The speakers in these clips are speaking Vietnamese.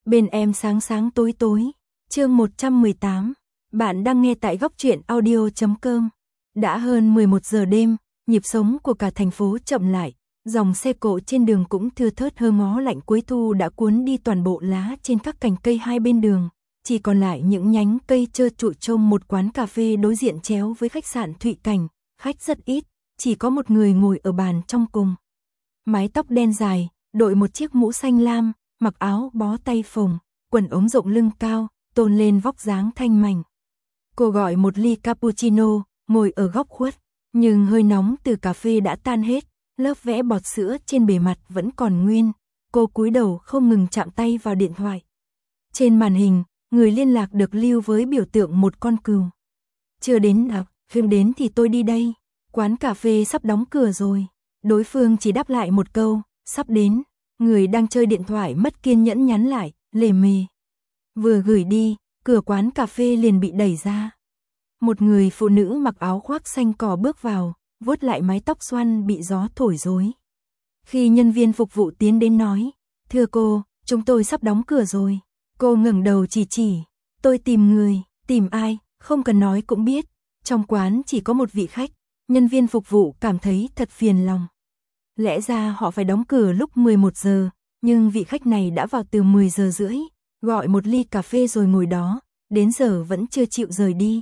Bên em sáng sáng tối tối. Chương 118. Bạn đang nghe tại góc truyện audio.com. Đã hơn 11 giờ đêm, nhịp sống của cả thành phố chậm lại, dòng xe cộ trên đường cũng thưa thớt, hơ ngó lạnh cuối thu đã cuốn đi toàn bộ lá trên các cành cây hai bên đường, chỉ còn lại những nhánh cây trơ trụi trông một quán cà phê đối diện chéo với khách sạn Thụy Cảnh, khách rất ít, chỉ có một người ngồi ở bàn trong cùng. Mái tóc đen dài, đội một chiếc mũ xanh lam, mặc áo bó tay phồng, quần ống rộng lưng cao, tôn lên vóc dáng thanh mảnh. Cô gọi một ly cappuccino, ngồi ở góc khuất, nhưng hơi nóng từ cà phê đã tan hết, lớp vẽ bọt sữa trên bề mặt vẫn còn nguyên. Cô cúi đầu không ngừng chạm tay vào điện thoại. Trên màn hình, người liên lạc được lưu với biểu tượng một con cừu. Chưa đến à, khi đến thì tôi đi đây. Quán cà phê sắp đóng cửa rồi. Đối phương chỉ đáp lại một câu, sắp đến. Người đang chơi điện thoại mất kiên nhẫn nhắn lại, lề mề. Vừa gửi đi, cửa quán cà phê liền bị đẩy ra. Một người phụ nữ mặc áo khoác xanh cỏ bước vào, vuốt lại mái tóc xoăn bị gió thổi rối. Khi nhân viên phục vụ tiến đến nói, thưa cô, chúng tôi sắp đóng cửa rồi. Cô ngẩng đầu chỉ, tôi tìm người, tìm ai, không cần nói cũng biết. Trong quán chỉ có một vị khách, nhân viên phục vụ cảm thấy thật phiền lòng. Lẽ ra họ phải đóng cửa lúc 11 giờ, nhưng vị khách này đã vào từ 10 giờ rưỡi, gọi một ly cà phê rồi ngồi đó, đến giờ vẫn chưa chịu rời đi.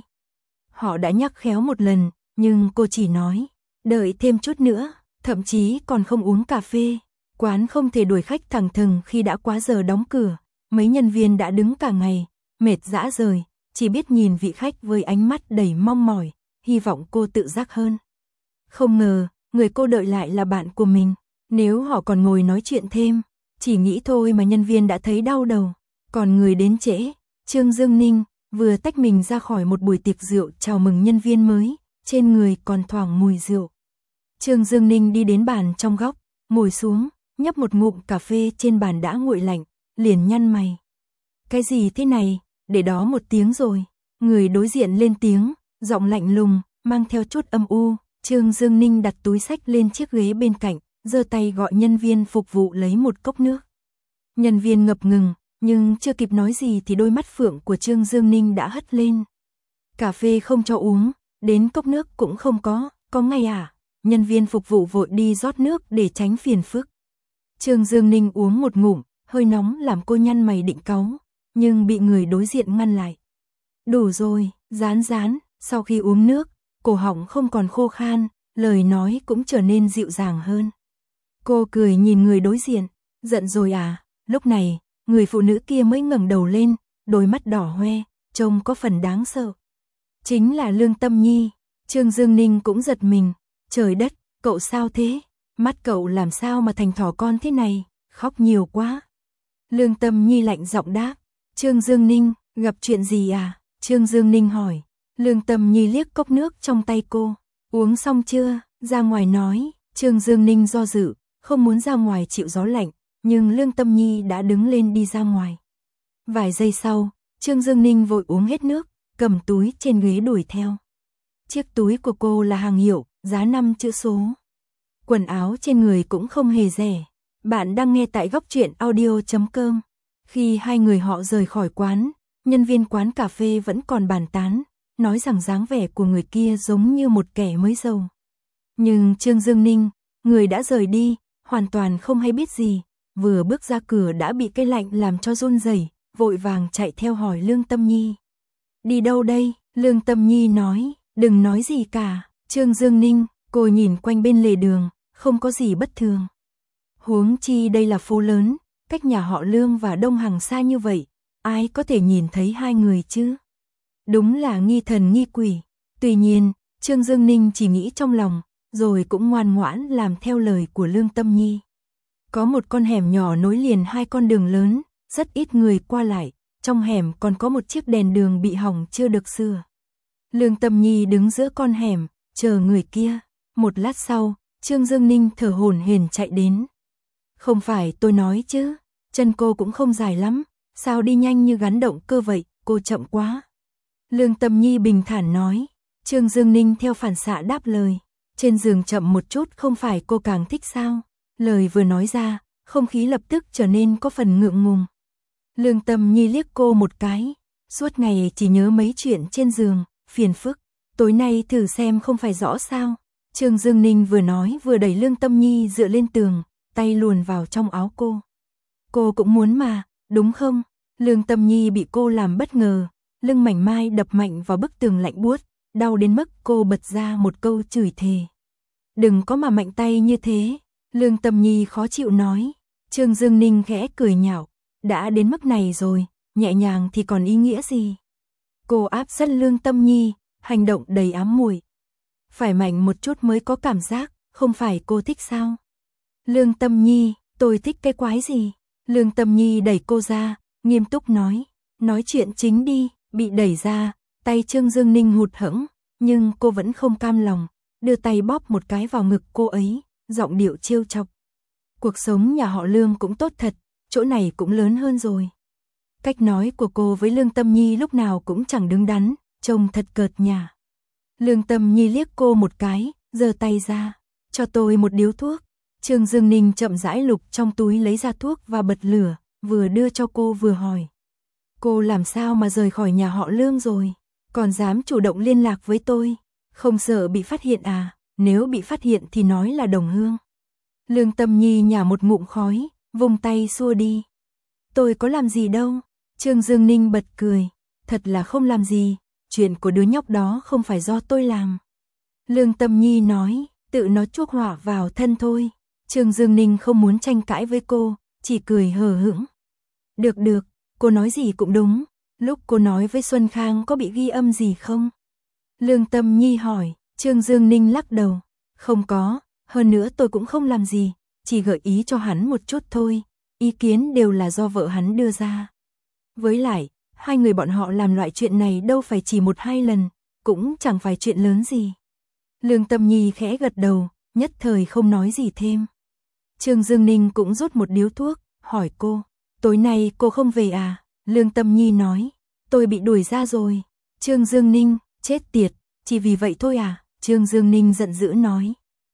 Họ đã nhắc khéo một lần, nhưng cô chỉ nói, đợi thêm chút nữa, thậm chí còn không uống cà phê. Quán không thể đuổi khách thẳng thừng khi đã quá giờ đóng cửa, mấy nhân viên đã đứng cả ngày, mệt rã rời, chỉ biết nhìn vị khách với ánh mắt đầy mong mỏi, hy vọng cô tự giác hơn. Không ngờ, người cô đợi lại là bạn của mình, nếu họ còn ngồi nói chuyện thêm, chỉ nghĩ thôi mà nhân viên đã thấy đau đầu. Còn người đến trễ, Trương Dương Ninh, vừa tách mình ra khỏi một buổi tiệc rượu chào mừng nhân viên mới, trên người còn thoảng mùi rượu. Trương Dương Ninh đi đến bàn trong góc, ngồi xuống, nhấp một ngụm cà phê trên bàn đã nguội lạnh, liền nhăn mày. Cái gì thế này, để đó một tiếng rồi. Người đối diện lên tiếng, giọng lạnh lùng, mang theo chút âm u. Trương Dương Ninh đặt túi xách lên chiếc ghế bên cạnh, giơ tay gọi nhân viên phục vụ lấy một cốc nước. Nhân viên ngập ngừng, nhưng chưa kịp nói gì thì đôi mắt phượng của Trương Dương Ninh đã hất lên. Cà phê không cho uống, đến cốc nước cũng không có ngay à? Nhân viên phục vụ vội đi rót nước để tránh phiền phức. Trương Dương Ninh uống một ngụm, hơi nóng làm cô nhăn mày định cáu, nhưng bị người đối diện ngăn lại. Đủ rồi, rán, sau khi uống nước, cổ họng không còn khô khan, lời nói cũng trở nên dịu dàng hơn. Cô cười nhìn người đối diện, giận rồi à? Lúc này, người phụ nữ kia mới ngẩng đầu lên, đôi mắt đỏ hoe, trông có phần đáng sợ. Chính là Lương Tâm Nhi. Trương Dương Ninh cũng giật mình, trời đất, cậu sao thế? Mắt cậu làm sao mà thành thỏ con thế này, khóc nhiều quá. Lương Tâm Nhi lạnh giọng đáp, Trương Dương Ninh, gặp chuyện gì à? Trương Dương Ninh hỏi. Lương Tâm Nhi liếc cốc nước trong tay cô, uống xong chưa, ra ngoài nói. Trương Dương Ninh do dự, không muốn ra ngoài chịu gió lạnh, nhưng Lương Tâm Nhi đã đứng lên đi ra ngoài. Vài giây sau, Trương Dương Ninh vội uống hết nước, cầm túi trên ghế đuổi theo. Chiếc túi của cô là hàng hiệu, giá 5 chữ số. Quần áo trên người cũng không hề rẻ. Bạn đang nghe tại góc truyện audio.com. Khi hai người họ rời khỏi quán, nhân viên quán cà phê vẫn còn bàn tán, nói rằng dáng vẻ của người kia giống như một kẻ mới giàu. Nhưng Trương Dương Ninh, người đã rời đi, hoàn toàn không hay biết gì, vừa bước ra cửa đã bị cái lạnh làm cho run rẩy, vội vàng chạy theo hỏi Lương Tâm Nhi. Đi đâu đây? Lương Tâm Nhi nói, đừng nói gì cả. Trương Dương Ninh, cô nhìn quanh bên lề đường, không có gì bất thường. Huống chi đây là phố lớn, cách nhà họ Lương và Đông Hằng xa như vậy, ai có thể nhìn thấy hai người chứ? Đúng là nghi thần nghi quỷ. Tuy nhiên, Trương Dương Ninh chỉ nghĩ trong lòng, rồi cũng ngoan ngoãn làm theo lời của Lương Tâm Nhi. Có một con hẻm nhỏ nối liền hai con đường lớn, rất ít người qua lại, trong hẻm còn có một chiếc đèn đường bị hỏng chưa được sửa. Lương Tâm Nhi đứng giữa con hẻm, chờ người kia. Một lát sau, Trương Dương Ninh thở hổn hển chạy đến. Không phải tôi nói chứ, chân cô cũng không dài lắm, sao đi nhanh như gắn động cơ vậy, cô chậm quá. Lương Tâm Nhi bình thản nói. Trương Dương Ninh theo phản xạ đáp lời. Trên giường chậm một chút không phải cô càng thích sao? Lời vừa nói ra, không khí lập tức trở nên có phần ngượng ngùng. Lương Tâm Nhi liếc cô một cái, suốt ngày chỉ nhớ mấy chuyện trên giường, phiền phức, tối nay thử xem không phải rõ sao. Trương Dương Ninh vừa nói vừa đẩy Lương Tâm Nhi dựa lên tường, tay luồn vào trong áo cô. Cô cũng muốn mà, đúng không? Lương Tâm Nhi bị cô làm bất ngờ, lưng mảnh mai đập mạnh vào bức tường lạnh buốt, đau đến mức cô bật ra một câu chửi thề. Đừng có mà mạnh tay như thế, Lương Tâm Nhi khó chịu nói. Trương Dương Ninh khẽ cười nhạo, đã đến mức này rồi, nhẹ nhàng thì còn ý nghĩa gì? Cô áp sát Lương Tâm Nhi, hành động đầy ám muội. Phải mạnh một chút mới có cảm giác, không phải cô thích sao? Lương Tâm Nhi, tôi thích cái quái gì? Lương Tâm Nhi đẩy cô ra, nghiêm túc nói chuyện chính đi. Bị đẩy ra, tay Trương Dương Ninh hụt hẫng, nhưng cô vẫn không cam lòng, đưa tay bóp một cái vào ngực cô ấy, giọng điệu trêu chọc. Cuộc sống nhà họ Lương cũng tốt thật, chỗ này cũng lớn hơn rồi. Cách nói của cô với Lương Tâm Nhi lúc nào cũng chẳng đứng đắn, trông thật cợt nhả. Lương Tâm Nhi liếc cô một cái, giơ tay ra, cho tôi một điếu thuốc. Trương Dương Ninh chậm rãi lục trong túi lấy ra thuốc và bật lửa, vừa đưa cho cô vừa hỏi. Cô làm sao mà rời khỏi nhà họ Lương rồi, còn dám chủ động liên lạc với tôi, không sợ bị phát hiện à? Nếu bị phát hiện thì nói là đồng hương. Lương Tâm Nhi nhả một ngụm khói, vung tay xua đi. Tôi có làm gì đâu. Trương Dương Ninh bật cười, thật là không làm gì, chuyện của đứa nhóc đó không phải do tôi làm. Lương Tâm Nhi nói, tự nó chuốc hỏa vào thân thôi. Trương Dương Ninh không muốn tranh cãi với cô, chỉ cười hờ hững. Được, cô nói gì cũng đúng, lúc cô nói với Xuân Khang có bị ghi âm gì không? Lương Tâm Nhi hỏi. Trương Dương Ninh lắc đầu, không có, hơn nữa tôi cũng không làm gì, chỉ gợi ý cho hắn một chút thôi, ý kiến đều là do vợ hắn đưa ra. Với lại, hai người bọn họ làm loại chuyện này đâu phải chỉ một hai lần, cũng chẳng phải chuyện lớn gì. Lương Tâm Nhi khẽ gật đầu, nhất thời không nói gì thêm. Trương Dương Ninh cũng rút một điếu thuốc, hỏi cô, tối nay cô không về à? Lương Tâm Nhi nói, tôi bị đuổi ra rồi. Trương Dương Ninh, chết tiệt, chỉ vì vậy thôi à? Trương Dương Ninh giận dữ nói.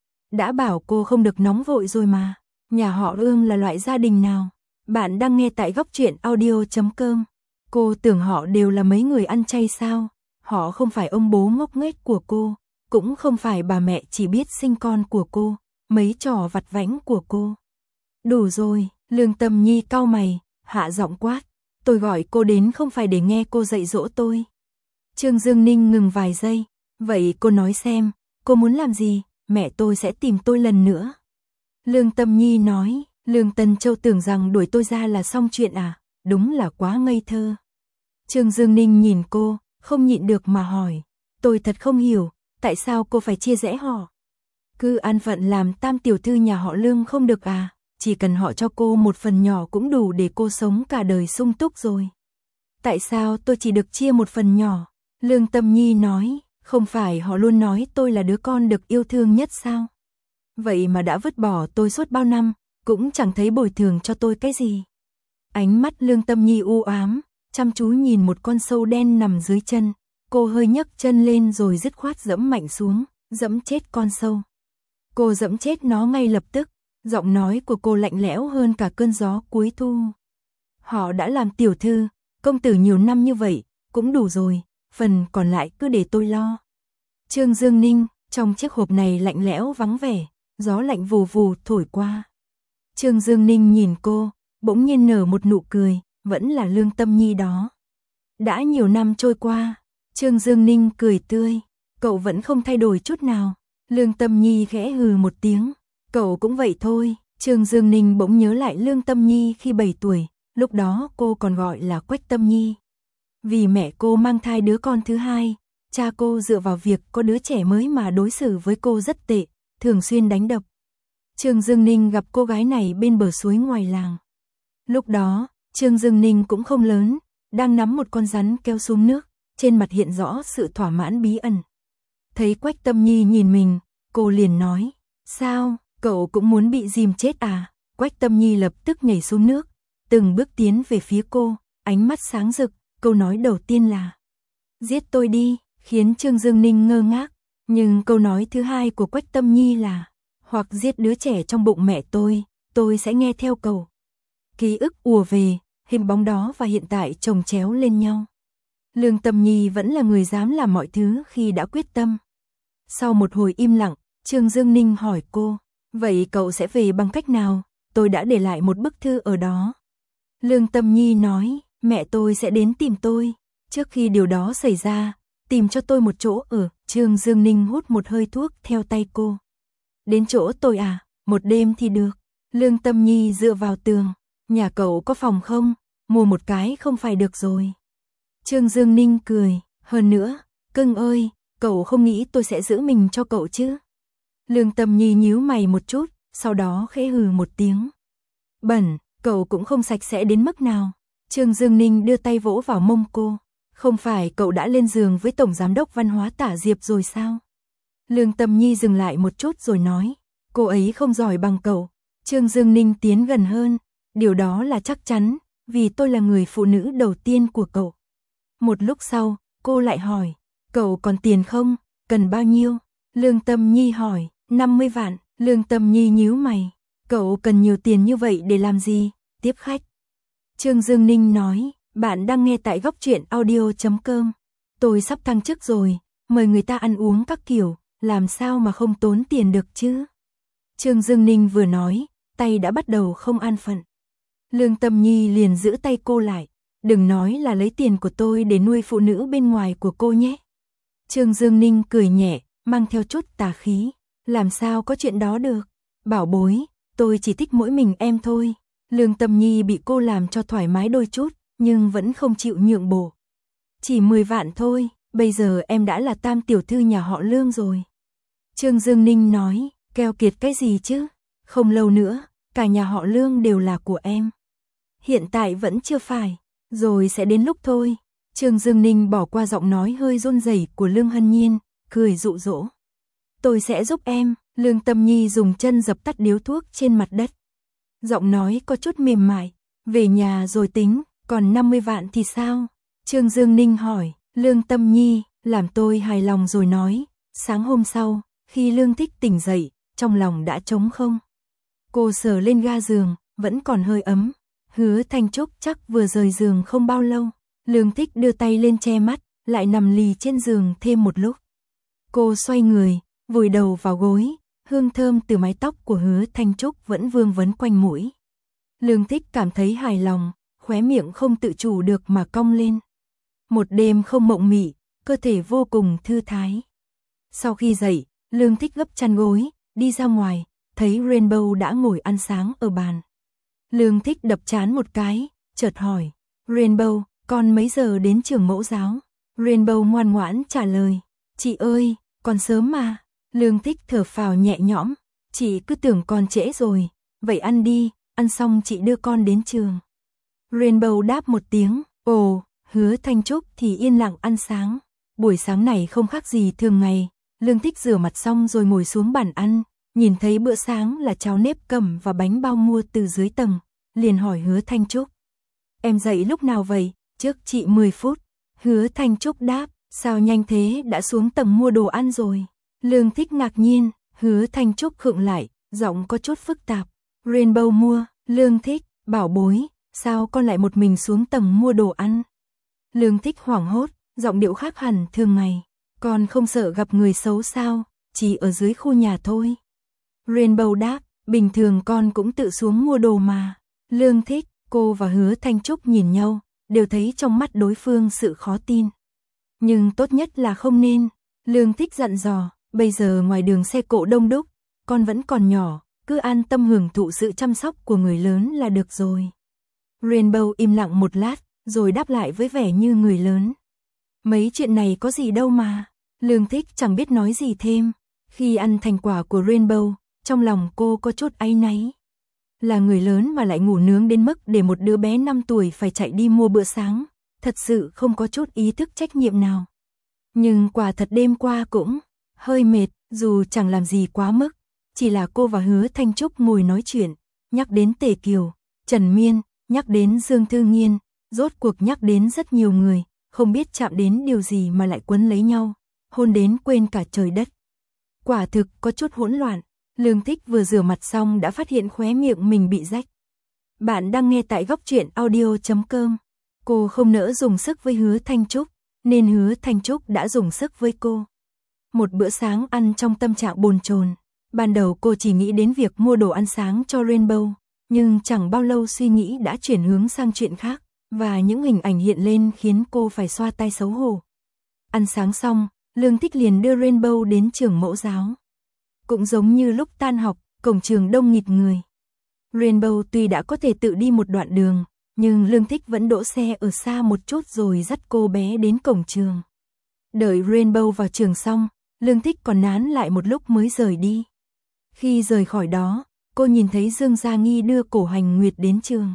Đã bảo cô không được nóng vội rồi mà. Nhà họ Ương là loại gia đình nào? Bạn đang nghe tại góc truyện audio.com. Cô tưởng họ đều là mấy người ăn chay sao? Họ không phải ông bố ngốc nghếch của cô, cũng không phải bà mẹ chỉ biết sinh con của cô, mấy trò vặt vãnh của cô. Đủ rồi, Lương Tâm Nhi cau mày, hạ giọng quát. Tôi gọi cô đến không phải để nghe cô dạy dỗ tôi. Trương Dương Ninh ngừng vài giây. Vậy cô nói xem, cô muốn làm gì, mẹ tôi sẽ tìm tôi lần nữa. Lương Tâm Nhi nói, Lương Tân Châu tưởng rằng đuổi tôi ra là xong chuyện à, đúng là quá ngây thơ. Trương Dương Ninh nhìn cô, không nhịn được mà hỏi, tôi thật không hiểu, tại sao cô phải chia rẽ họ? Cứ an phận làm tam tiểu thư nhà họ Lương không được à, chỉ cần họ cho cô một phần nhỏ cũng đủ để cô sống cả đời sung túc rồi. Tại sao tôi chỉ được chia một phần nhỏ? Lương Tâm Nhi nói, không phải họ luôn nói tôi là đứa con được yêu thương nhất sao? Vậy mà đã vứt bỏ tôi suốt bao năm, cũng chẳng thấy bồi thường cho tôi cái gì. Ánh mắt Lương Tâm Nhi u ám, chăm chú nhìn một con sâu đen nằm dưới chân, cô hơi nhấc chân lên rồi dứt khoát giẫm mạnh xuống, giẫm chết con sâu. Cô giẫm chết nó ngay lập tức, giọng nói của cô lạnh lẽo hơn cả cơn gió cuối thu. Họ đã làm tiểu thư, công tử nhiều năm như vậy, cũng đủ rồi, phần còn lại cứ để tôi lo. Trương Dương Ninh, trong chiếc hộp này lạnh lẽo vắng vẻ, gió lạnh vù vù thổi qua. Trương Dương Ninh nhìn cô, bỗng nhiên nở một nụ cười, vẫn là Lương Tâm Nhi đó. Đã nhiều năm trôi qua, Trương Dương Ninh cười tươi, cậu vẫn không thay đổi chút nào. Lương Tâm Nhi khẽ hừ một tiếng, cậu cũng vậy thôi. Trương Dương Ninh bỗng nhớ lại Lương Tâm Nhi khi 7 tuổi, lúc đó cô còn gọi là Quách Tâm Nhi. Vì mẹ cô mang thai đứa con thứ hai, cha cô dựa vào việc có đứa trẻ mới mà đối xử với cô rất tệ, thường xuyên đánh đập. Trương Dương Ninh gặp cô gái này bên bờ suối ngoài làng. Lúc đó, Trương Dương Ninh cũng không lớn, đang nắm một con rắn kéo xuống nước, trên mặt hiện rõ sự thỏa mãn bí ẩn. Thấy Quách Tâm Nhi nhìn mình, cô liền nói, sao, cậu cũng muốn bị dìm chết à? Quách Tâm Nhi lập tức nhảy xuống nước, từng bước tiến về phía cô, ánh mắt sáng rực, câu nói đầu tiên là, giết tôi đi, khiến Trương Dương Ninh ngơ ngác, nhưng câu nói thứ hai của Quách Tâm Nhi là, hoặc giết đứa trẻ trong bụng mẹ tôi sẽ nghe theo cậu. Ký ức ùa về, hình bóng đó và hiện tại chồng chéo lên nhau. Lương Tâm Nhi vẫn là người dám làm mọi thứ khi đã quyết tâm. Sau một hồi im lặng, Trương Dương Ninh hỏi cô, vậy cậu sẽ về bằng cách nào? Tôi đã để lại một bức thư ở đó. Lương Tâm Nhi nói, mẹ tôi sẽ đến tìm tôi. Trước khi điều đó xảy ra, tìm cho tôi một chỗ ở. Trương Dương Ninh hút một hơi thuốc theo tay cô. Đến chỗ tôi à? Một đêm thì được. Lương Tâm Nhi dựa vào tường. Nhà cậu có phòng không? Mua một cái không phải được rồi. Trương Dương Ninh cười. Hơn nữa, cưng ơi, cậu không nghĩ tôi sẽ giữ mình cho cậu chứ? Lương Tâm Nhi nhíu mày một chút, sau đó khẽ hừ một tiếng. Bẩn, cậu cũng không sạch sẽ đến mức nào. Trương Dương Ninh đưa tay vỗ vào mông cô. Không phải cậu đã lên giường với Tổng Giám đốc Văn hóa Tả Diệp rồi sao? Lương Tâm Nhi dừng lại một chút rồi nói, cô ấy không giỏi bằng cậu. Trương Dương Ninh tiến gần hơn, điều đó là chắc chắn, vì tôi là người phụ nữ đầu tiên của cậu. Một lúc sau, cô lại hỏi, cậu còn tiền không, cần bao nhiêu? Lương Tâm Nhi hỏi, 50 vạn, Lương Tâm Nhi nhíu mày, cậu cần nhiều tiền như vậy để làm gì? Tiếp khách. Trương Dương Ninh nói, bạn đang nghe tại góc truyện audio.com. Tôi sắp thăng chức rồi, mời người ta ăn uống các kiểu, làm sao mà không tốn tiền được chứ? Trương Dương Ninh vừa nói, tay đã bắt đầu không an phận. Lương Tâm Nhi liền giữ tay cô lại, đừng nói là lấy tiền của tôi để nuôi phụ nữ bên ngoài của cô nhé. Trương Dương Ninh cười nhẹ, mang theo chút tà khí, làm sao có chuyện đó được? Bảo bối, tôi chỉ thích mỗi mình em thôi. Lương Tâm Nhi bị cô làm cho thoải mái đôi chút, nhưng vẫn không chịu nhượng bộ. Chỉ 10 vạn thôi, bây giờ em đã là tam tiểu thư nhà họ Lương rồi. Trương Dương Ninh nói, keo kiệt cái gì chứ? Không lâu nữa, cả nhà họ Lương đều là của em. Hiện tại vẫn chưa phải, rồi sẽ đến lúc thôi. Trương Dương Ninh bỏ qua giọng nói hơi run rẩy của Lương Hân Nhiên, cười dụ dỗ. Tôi sẽ giúp em. Lương Tâm Nhi dùng chân dập tắt điếu thuốc trên mặt đất. Giọng nói có chút mềm mại, về nhà rồi tính, còn 50 vạn thì sao? Trương Dương Ninh hỏi, Lương Tâm Nhi, làm tôi hài lòng rồi nói. Sáng hôm sau, khi Lương Thích tỉnh dậy, trong lòng đã trống không. Cô sờ lên ga giường, vẫn còn hơi ấm. Hứa Thanh Trúc chắc vừa rời giường không bao lâu. Lương Thích đưa tay lên che mắt, lại nằm lì trên giường thêm một lúc. Cô xoay người, vùi đầu vào gối, hương thơm từ mái tóc của Hứa Thanh Trúc vẫn vương vấn quanh mũi. Lương Thích cảm thấy hài lòng, khóe miệng không tự chủ được mà cong lên. Một đêm không mộng mị, cơ thể vô cùng thư thái. Sau khi dậy, Lương Thích gấp chăn gối, đi ra ngoài, thấy Rainbow đã ngồi ăn sáng ở bàn. Lương Thích đập trán một cái, chợt hỏi, Rainbow, con mấy giờ đến trường mẫu giáo? Rainbow ngoan ngoãn trả lời, chị ơi, còn sớm mà. Lương Thích thở phào nhẹ nhõm, chị cứ tưởng con trễ rồi, vậy ăn đi, ăn xong chị đưa con đến trường. Rainbow đáp một tiếng, ồ. Hứa Thanh Trúc thì yên lặng ăn sáng. Buổi sáng này không khác gì thường ngày. Lương Thích rửa mặt xong rồi ngồi xuống bàn ăn, nhìn thấy bữa sáng là cháo nếp cẩm và bánh bao mua từ dưới tầng, liền hỏi Hứa Thanh Trúc. Em dậy lúc nào vậy? Trước chị 10 phút. Hứa Thanh Trúc đáp, sao nhanh thế, đã xuống tầng mua đồ ăn rồi. Lương Thích ngạc nhiên, Hứa Thanh Trúc khựng lại, giọng có chút phức tạp. Rainbow mua. Lương Thích, bảo bối, sao con lại một mình xuống tầng mua đồ ăn? Lương Thích hoảng hốt, giọng điệu khác hẳn thường ngày. Con không sợ gặp người xấu sao, chỉ ở dưới khu nhà thôi. Rainbow đáp, bình thường con cũng tự xuống mua đồ mà. Lương Thích, cô và Hứa Thanh Trúc nhìn nhau, đều thấy trong mắt đối phương sự khó tin. Nhưng tốt nhất là không nên. Lương Thích dặn dò, bây giờ ngoài đường xe cộ đông đúc, con vẫn còn nhỏ, cứ an tâm hưởng thụ sự chăm sóc của người lớn là được rồi. Rainbow im lặng một lát, rồi đáp lại với vẻ như người lớn. Mấy chuyện này có gì đâu mà. Lương Thích chẳng biết nói gì thêm. Khi ăn thành quả của Rainbow, trong lòng cô có chút áy náy. Là người lớn mà lại ngủ nướng đến mức để một đứa bé 5 tuổi phải chạy đi mua bữa sáng, thật sự không có chút ý thức trách nhiệm nào. Nhưng quả thật đêm qua cũng hơi mệt, dù chẳng làm gì quá mức, chỉ là cô và Hứa Thanh Trúc ngồi nói chuyện, nhắc đến Tề Kiều, Trần Miên, nhắc đến Dương Thư Nghiên, rốt cuộc nhắc đến rất nhiều người, không biết chạm đến điều gì mà lại quấn lấy nhau, hôn đến quên cả trời đất. Quả thực có chút hỗn loạn. Lương Thích vừa rửa mặt xong đã phát hiện khóe miệng mình bị rách. Bạn đang nghe tại góc truyện audio.com. Cô không nỡ dùng sức với Hứa Thanh Trúc, nên Hứa Thanh Trúc đã dùng sức với cô. Một bữa sáng ăn trong tâm trạng bồn chồn. Ban đầu cô chỉ nghĩ đến việc mua đồ ăn sáng cho Rainbow, nhưng chẳng bao lâu suy nghĩ đã chuyển hướng sang chuyện khác, và những hình ảnh hiện lên khiến cô phải xoa tay xấu hổ. Ăn sáng xong, Lương Thích liền đưa Rainbow đến trường mẫu giáo. Cũng giống như lúc tan học, cổng trường đông nghịt người. Rainbow tuy đã có thể tự đi một đoạn đường, nhưng Lương Thích vẫn đỗ xe ở xa một chút rồi dắt cô bé đến cổng trường. Đợi Rainbow vào trường xong, Lương Thích còn nán lại một lúc mới rời đi. Khi rời khỏi đó, cô nhìn thấy Dương Gia Nghi đưa Cổ Hành Nguyệt đến trường.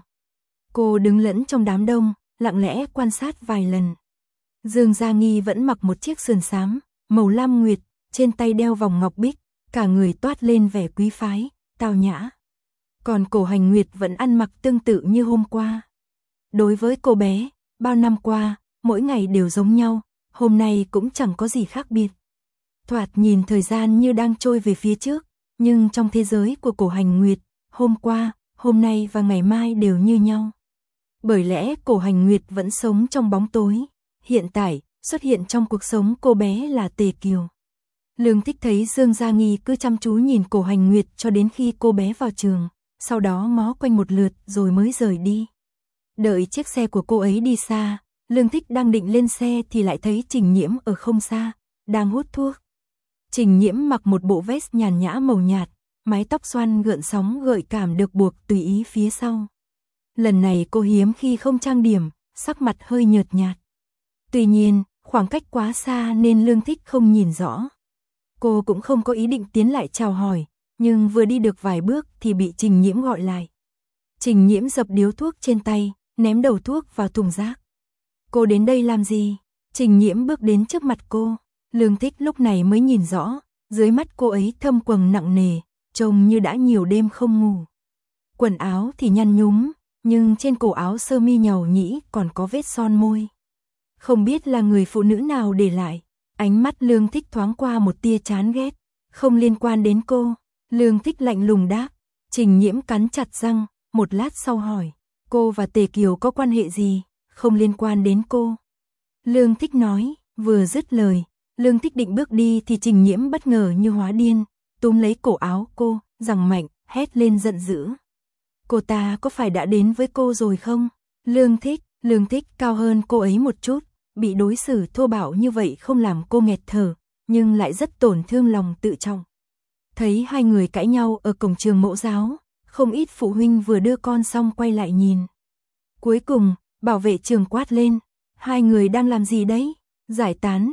Cô đứng lẫn trong đám đông, lặng lẽ quan sát vài lần. Dương Gia Nghi vẫn mặc một chiếc sườn xám, màu lam nguyệt, trên tay đeo vòng ngọc bích, cả người toát lên vẻ quý phái, tao nhã. Còn Cổ Hành Nguyệt vẫn ăn mặc tương tự như hôm qua. Đối với cô bé, bao năm qua, mỗi ngày đều giống nhau, hôm nay cũng chẳng có gì khác biệt. Thoạt nhìn thời gian như đang trôi về phía trước, nhưng trong thế giới của Cổ Hành Nguyệt, hôm qua, hôm nay và ngày mai đều như nhau. Bởi lẽ Cổ Hành Nguyệt vẫn sống trong bóng tối, hiện tại, xuất hiện trong cuộc sống cô bé là Tề Kiều. Lương Thích thấy Dương Gia Nghi cứ chăm chú nhìn Cổ Hành Nguyệt cho đến khi cô bé vào trường, sau đó ngó quanh một lượt rồi mới rời đi. Đợi chiếc xe của cô ấy đi xa, Lương Thích đang định lên xe thì lại thấy Trình Nhiễm ở không xa, đang hút thuốc. Trình Nhiễm mặc một bộ vest nhàn nhã màu nhạt, mái tóc xoăn gợn sóng gợi cảm được buộc tùy ý phía sau. Lần này cô hiếm khi không trang điểm, sắc mặt hơi nhợt nhạt. Tuy nhiên, khoảng cách quá xa nên Lương Thích không nhìn rõ. Cô cũng không có ý định tiến lại chào hỏi, nhưng vừa đi được vài bước thì bị Trình Nhiễm gọi lại. Trình Nhiễm dập điếu thuốc trên tay, ném đầu thuốc vào thùng rác. Cô đến đây làm gì? Trình Nhiễm bước đến trước mặt cô. Lương Thích lúc này mới nhìn rõ, dưới mắt cô ấy thâm quầng nặng nề, trông như đã nhiều đêm không ngủ. Quần áo thì nhăn nhúm, nhưng trên cổ áo sơ mi nhàu nhĩ còn có vết son môi. Không biết là người phụ nữ nào để lại. Ánh mắt Lương Thích thoáng qua một tia chán ghét. Không liên quan đến cô. Lương Thích lạnh lùng đáp. Trình Nhiễm cắn chặt răng, một lát sau hỏi. Cô và Tề Kiều có quan hệ gì? Không liên quan đến cô. Lương Thích nói, vừa dứt lời. Lương Thích định bước đi thì Trình Nhiễm bất ngờ như hóa điên, túm lấy cổ áo cô, giằng mạnh, hét lên giận dữ. Cô ta có phải đã đến với cô rồi không? Lương Thích cao hơn cô ấy một chút, bị đối xử thô bạo như vậy không làm cô nghẹt thở, nhưng lại rất tổn thương lòng tự trọng. Thấy hai người cãi nhau ở cổng trường mẫu giáo, không ít phụ huynh vừa đưa con xong quay lại nhìn. Cuối cùng, bảo vệ trường quát lên, hai người đang làm gì đấy? Giải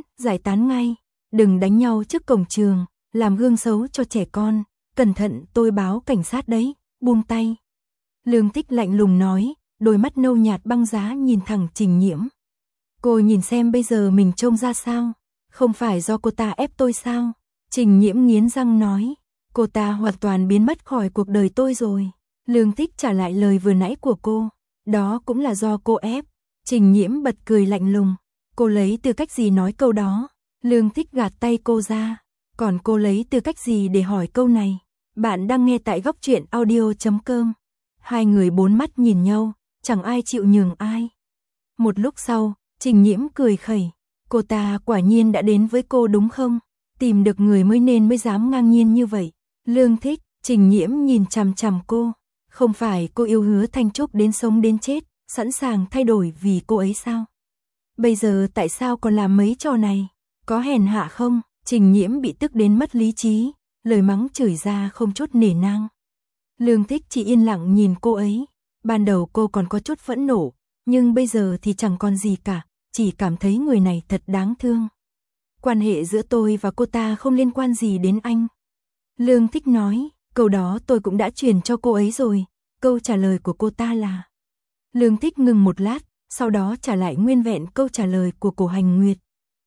tán ngay, đừng đánh nhau trước cổng trường, làm gương xấu cho trẻ con, cẩn thận tôi báo cảnh sát đấy, buông tay. Lương Thích lạnh lùng nói, đôi mắt nâu nhạt băng giá nhìn thẳng Trình Nhiễm. Cô nhìn xem bây giờ mình trông ra sao, không phải do cô ta ép tôi sao? Trình Nhiễm nghiến răng nói, cô ta hoàn toàn biến mất khỏi cuộc đời tôi rồi. Lương Thích trả lại lời vừa nãy của cô, đó cũng là do cô ép. Trình Nhiễm bật cười lạnh lùng, cô lấy tư cách gì nói câu đó? Lương Thích gạt tay cô ra, còn cô lấy tư cách gì để hỏi câu này? Bạn đang nghe tại góc truyện audio.com. Hai người bốn mắt nhìn nhau, chẳng ai chịu nhường ai. Một lúc sau, Trình Nhiễm cười khẩy, cô ta quả nhiên đã đến với cô đúng không? Tìm được người mới dám ngang nhiên như vậy. Lương Thích, Trình Nhiễm nhìn chằm chằm cô, không phải cô yêu Hứa Thanh Trúc đến sống đến chết, sẵn sàng thay đổi vì cô ấy sao? Bây giờ tại sao còn làm mấy trò này? Có hèn hạ không? Trình Nhiễm bị tức đến mất lý trí, lời mắng chửi ra không chút nể nang. Lương Thích chỉ yên lặng nhìn cô ấy. Ban đầu cô còn có chút phẫn nộ, nhưng bây giờ thì chẳng còn gì cả, chỉ cảm thấy người này thật đáng thương. Quan hệ giữa tôi và cô ta không liên quan gì đến anh. Lương Thích nói, câu đó tôi cũng đã truyền cho cô ấy rồi, câu trả lời của cô ta là... Lương Thích ngừng một lát, sau đó trả lại nguyên vẹn câu trả lời của Cổ Hành Nguyệt.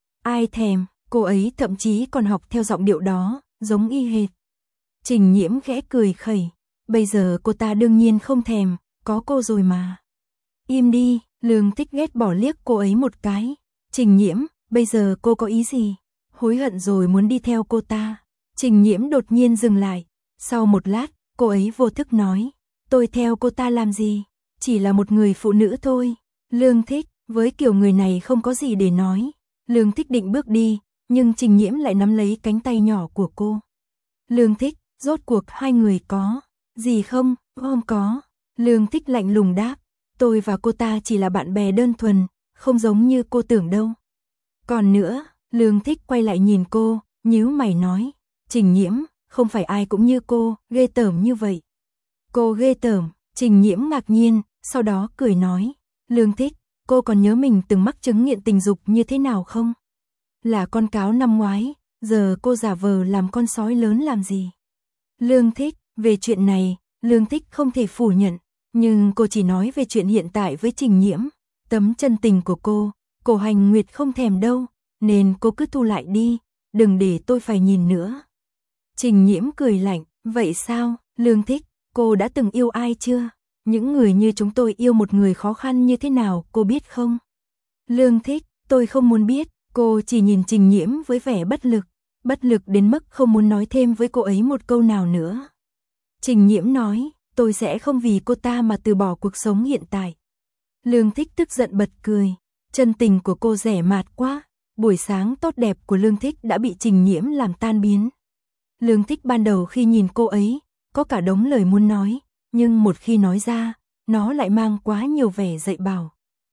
Ai thèm, cô ấy thậm chí còn học theo giọng điệu đó, giống y hệt. Trình Nhiễm khẽ cười khẩy, bây giờ cô ta đương nhiên không thèm, có cô rồi mà. Im đi, Lương Thích ghét bỏ liếc cô ấy một cái. Trình Nhiễm, bây giờ cô có ý gì? Hối hận rồi muốn đi theo cô ta. Trình Nhiễm đột nhiên dừng lại. Sau một lát, cô ấy vô thức nói. tôi theo cô ta làm gì? Chỉ là một người phụ nữ thôi. Lương Thích, với kiểu người này không có gì để nói. Lương Thích định bước đi, nhưng Trình Nhiễm lại nắm lấy cánh tay nhỏ của cô. Lương Thích, rốt cuộc hai người có gì không? Không có. Lương Thích lạnh lùng đáp, tôi và cô ta chỉ là bạn bè đơn thuần, không giống như cô tưởng đâu. Còn nữa, Lương Thích quay lại nhìn cô, nhíu mày nói, Trình Nhiễm, không phải ai cũng như cô, ghê tởm như vậy. Cô ghê tởm? Trình Nhiễm ngạc nhiên, sau đó cười nói, Lương Thích, cô còn nhớ mình từng mắc chứng nghiện tình dục như thế nào không? Là con cáo năm ngoái, giờ cô giả vờ làm con sói lớn làm gì? Lương Thích, về chuyện này, Lương Thích không thể phủ nhận, nhưng cô chỉ nói về chuyện hiện tại với Trình Nhiễm. Tấm chân tình của cô, Cổ Hành Nguyệt không thèm đâu, nên cô cứ thu lại đi, đừng để tôi phải nhìn nữa. Trình Nhiễm cười lạnh, vậy sao, Lương Thích, cô đã từng yêu ai chưa? Những người như chúng tôi yêu một người khó khăn như thế nào, cô biết không? Lương Thích, tôi không muốn biết, cô chỉ nhìn Trình Nhiễm với vẻ bất lực đến mức không muốn nói thêm với cô ấy một câu nào nữa. Trình Nhiễm nói, tôi sẽ không vì cô ta mà từ bỏ cuộc sống hiện tại. Lương Thích tức giận bật cười, chân tình của cô rẻ mạt quá, buổi sáng tốt đẹp của Lương Thích đã bị Trình Nhiễm làm tan biến. Lương Thích ban đầu khi nhìn cô ấy, có cả đống lời muốn nói, nhưng một khi nói ra, nó lại mang quá nhiều vẻ dạy bảo.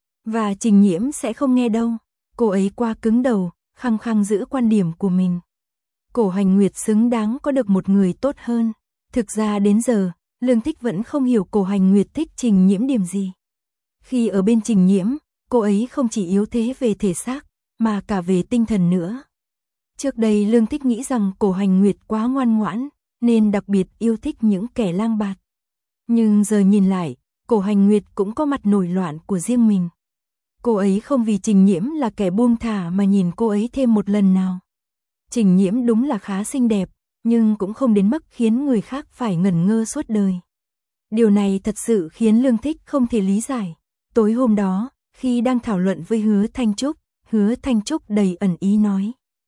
Và Trình Nhiễm sẽ không nghe đâu, cô ấy quá cứng đầu, khăng khăng giữ quan điểm của mình. Cổ Hành Nguyệt xứng đáng có được một người tốt hơn. Thực ra đến giờ, Lương Thích vẫn không hiểu Cổ Hành Nguyệt thích Trình Nhiễm điểm gì. Khi ở bên Trình Nhiễm, cô ấy không chỉ yếu thế về thể xác, mà cả về tinh thần nữa. Trước đây Lương Thích nghĩ rằng Cổ Hành Nguyệt quá ngoan ngoãn, nên đặc biệt yêu thích những kẻ lang bạt. Nhưng giờ nhìn lại, Cổ Hành Nguyệt cũng có mặt nổi loạn của riêng mình. Cô ấy không vì Trình Nhiễm là kẻ buông thả mà nhìn cô ấy thêm một lần nào. Trình Nhiễm đúng là khá xinh đẹp, nhưng cũng không đến mức khiến người khác phải ngẩn ngơ suốt đời. Điều này thật sự khiến Lương Thích không thể lý giải. Tối hôm đó, khi đang thảo luận với Hứa Thanh Trúc đầy ẩn ý nói.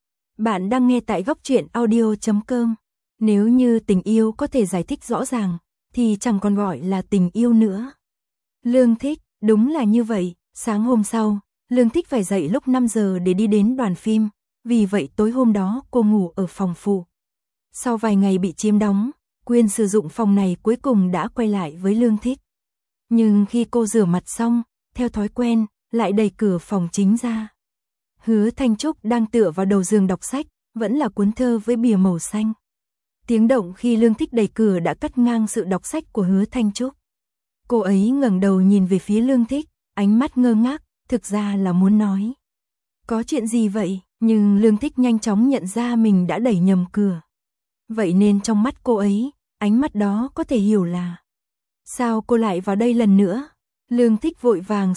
Bạn đang nghe tại góc truyện audio.com. Nếu như tình yêu có thể giải thích rõ ràng, thì chẳng còn gọi là tình yêu nữa. Lương Thích, đúng là như vậy. Sáng hôm sau, Lương Thích phải dậy lúc 5 giờ để đi đến đoàn phim. Vì vậy tối hôm đó cô ngủ ở phòng phụ. Sau vài ngày bị chiếm đóng, quyền sử dụng phòng này cuối cùng đã quay lại với Lương Thích. Nhưng khi cô rửa mặt xong, theo thói quen, lại đẩy cửa phòng chính ra. Hứa Thanh Trúc đang tựa vào đầu giường đọc sách, vẫn là cuốn thơ với bìa màu xanh. Tiếng động khi Lương Thích đẩy cửa đã cắt ngang sự đọc sách của Hứa Thanh Trúc. Cô ấy ngẩng đầu nhìn về phía Lương Thích, ánh mắt ngơ ngác, thực ra là muốn nói. Có chuyện gì vậy? Nhưng Lương Thích nhanh chóng nhận ra mình đã đẩy nhầm cửa. Vậy nên trong mắt cô ấy, ánh mắt đó có thể hiểu là sao cô lại vào đây lần nữa? Lương Thích vội vàng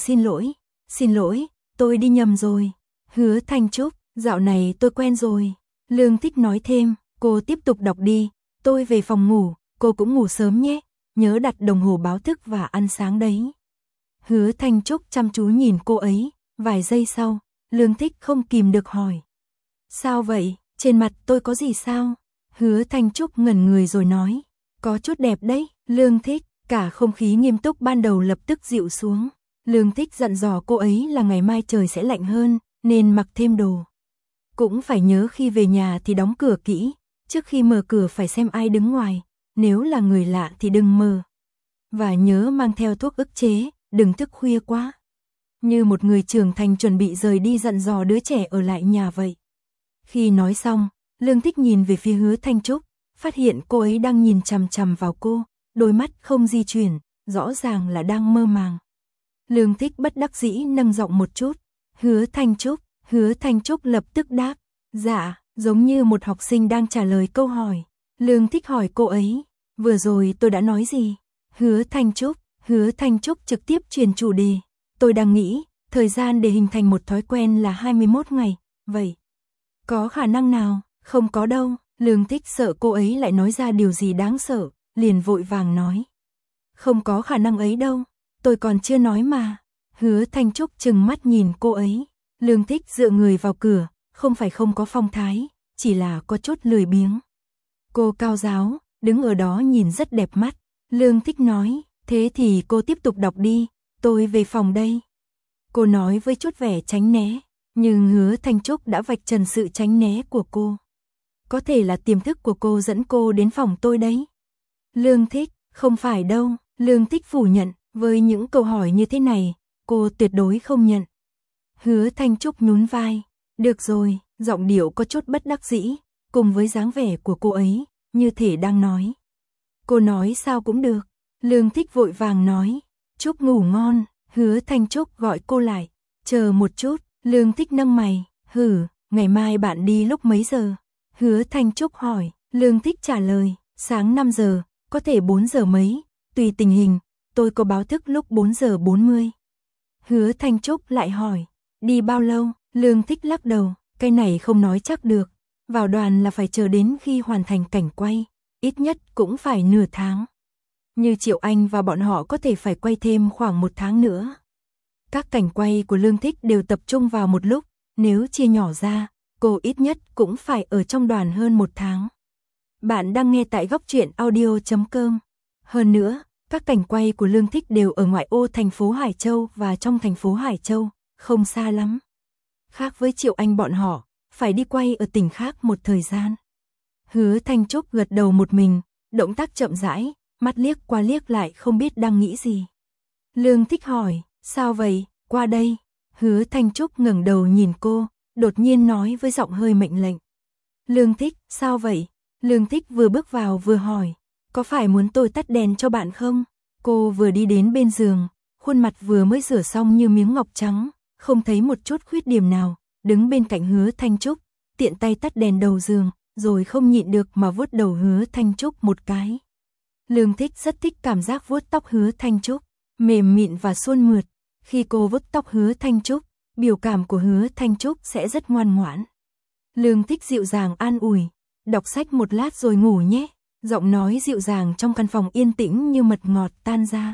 xin lỗi, tôi đi nhầm rồi. Hứa Thanh Trúc, dạo này tôi quen rồi. Lương Thích nói thêm, cô tiếp tục đọc đi, tôi về phòng ngủ, cô cũng ngủ sớm nhé, nhớ đặt đồng hồ báo thức và ăn sáng đấy. Hứa Thanh Trúc chăm chú nhìn cô ấy, vài giây sau, Lương Thích không kìm được hỏi. Sao vậy, trên mặt tôi có gì sao? Hứa Thanh Trúc ngẩn người rồi nói, có chút đẹp đấy. Lương Thích, cả không khí nghiêm túc ban đầu lập tức dịu xuống. Lương Thích dặn dò cô ấy là ngày mai trời sẽ lạnh hơn, nên mặc thêm đồ. Cũng phải nhớ khi về nhà thì đóng cửa kỹ, trước khi mở cửa phải xem ai đứng ngoài, nếu là người lạ thì đừng mở. Và nhớ mang theo thuốc ức chế, đừng thức khuya quá. Như một người trưởng thành chuẩn bị rời đi dặn dò đứa trẻ ở lại nhà vậy. Khi nói xong, Lương Thích nhìn về phía Hứa Thanh Trúc, phát hiện cô ấy đang nhìn chằm chằm vào cô, đôi mắt không di chuyển, rõ ràng là đang mơ màng. Lương Thích bất đắc dĩ nâng giọng một chút, Hứa Thanh Trúc lập tức đáp, dạ, giống như một học sinh đang trả lời câu hỏi. Lương Thích hỏi cô ấy, vừa rồi tôi đã nói gì? Hứa Thanh Trúc trực tiếp chuyển chủ đề, tôi đang nghĩ, thời gian để hình thành một thói quen là 21 ngày, vậy có khả năng nào? Không có đâu. Lương Thích sợ cô ấy lại nói ra điều gì đáng sợ, liền vội vàng nói. Không có khả năng ấy đâu, tôi còn chưa nói mà. Hứa Thanh Trúc trừng mắt nhìn cô ấy. Lương Thích dựa người vào cửa, không phải không có phong thái, chỉ là có chút lười biếng. Cô cao ráo, đứng ở đó nhìn rất đẹp mắt, Lương Thích nói, thế thì cô tiếp tục đọc đi, tôi về phòng đây. Cô nói với chút vẻ tránh né, nhưng Hứa Thanh Trúc đã vạch trần sự tránh né của cô. Có thể là tiềm thức của cô dẫn cô đến phòng tôi đấy. Lương Thích, không phải đâu, Lương Thích phủ nhận, với những câu hỏi như thế này, cô tuyệt đối không nhận. Hứa Thanh Trúc nhún vai, được rồi, giọng điệu có chút bất đắc dĩ, cùng với dáng vẻ của cô ấy, như thể đang nói. Cô nói sao cũng được, Lương Thích vội vàng nói, Trúc ngủ ngon, Hứa Thanh Trúc gọi cô lại, chờ một chút, Lương Thích nâng mày, ngày mai bạn đi lúc mấy giờ? Hứa Thanh Trúc hỏi, Lương Thích trả lời, sáng 5 giờ, có thể 4 giờ mấy, tùy tình hình, tôi có báo thức lúc 4 giờ 40. Hứa Thanh Trúc lại hỏi, đi bao lâu? Lương Thích lắc đầu, cái này không nói chắc được, vào đoàn là phải chờ đến khi hoàn thành cảnh quay, ít nhất cũng phải nửa tháng. Như Triệu Anh và bọn họ có thể phải quay thêm khoảng 1 tháng nữa. Các cảnh quay của Lương Thích đều tập trung vào một lúc, nếu chia nhỏ ra, cô ít nhất cũng phải ở trong đoàn hơn 1 tháng. Bạn đang nghe tại góc truyện audio.com. Hơn nữa, các cảnh quay của Lương Thích đều ở ngoại ô thành phố Hải Châu và trong thành phố Hải Châu, không xa lắm. Khác với Triệu Anh bọn họ, phải đi quay ở tỉnh khác một thời gian. Hứa Thanh Trúc gật đầu một mình, động tác chậm rãi, mắt liếc qua liếc lại không biết đang nghĩ gì. Lương Thích hỏi, sao vậy, qua đây. Hứa Thanh Trúc ngẩng đầu nhìn cô, đột nhiên nói với giọng hơi mệnh lệnh. Lương Thích, sao vậy? Lương Thích vừa bước vào vừa hỏi, có phải muốn tôi tắt đèn cho bạn không? Cô vừa đi đến bên giường, khuôn mặt vừa mới rửa xong như miếng ngọc trắng, không thấy một chút khuyết điểm nào, đứng bên cạnh Hứa Thanh Trúc, tiện tay tắt đèn đầu giường, rồi không nhịn được mà vuốt đầu Hứa Thanh Trúc một cái. Lương Thích rất thích cảm giác vuốt tóc Hứa Thanh Trúc, mềm mịn và suôn mượt. Khi cô vuốt tóc Hứa Thanh Trúc, biểu cảm của Hứa Thanh Trúc sẽ rất ngoan ngoãn. Lương Thích dịu dàng an ủi, đọc sách một lát rồi ngủ nhé. Giọng nói dịu dàng trong căn phòng yên tĩnh như mật ngọt tan ra.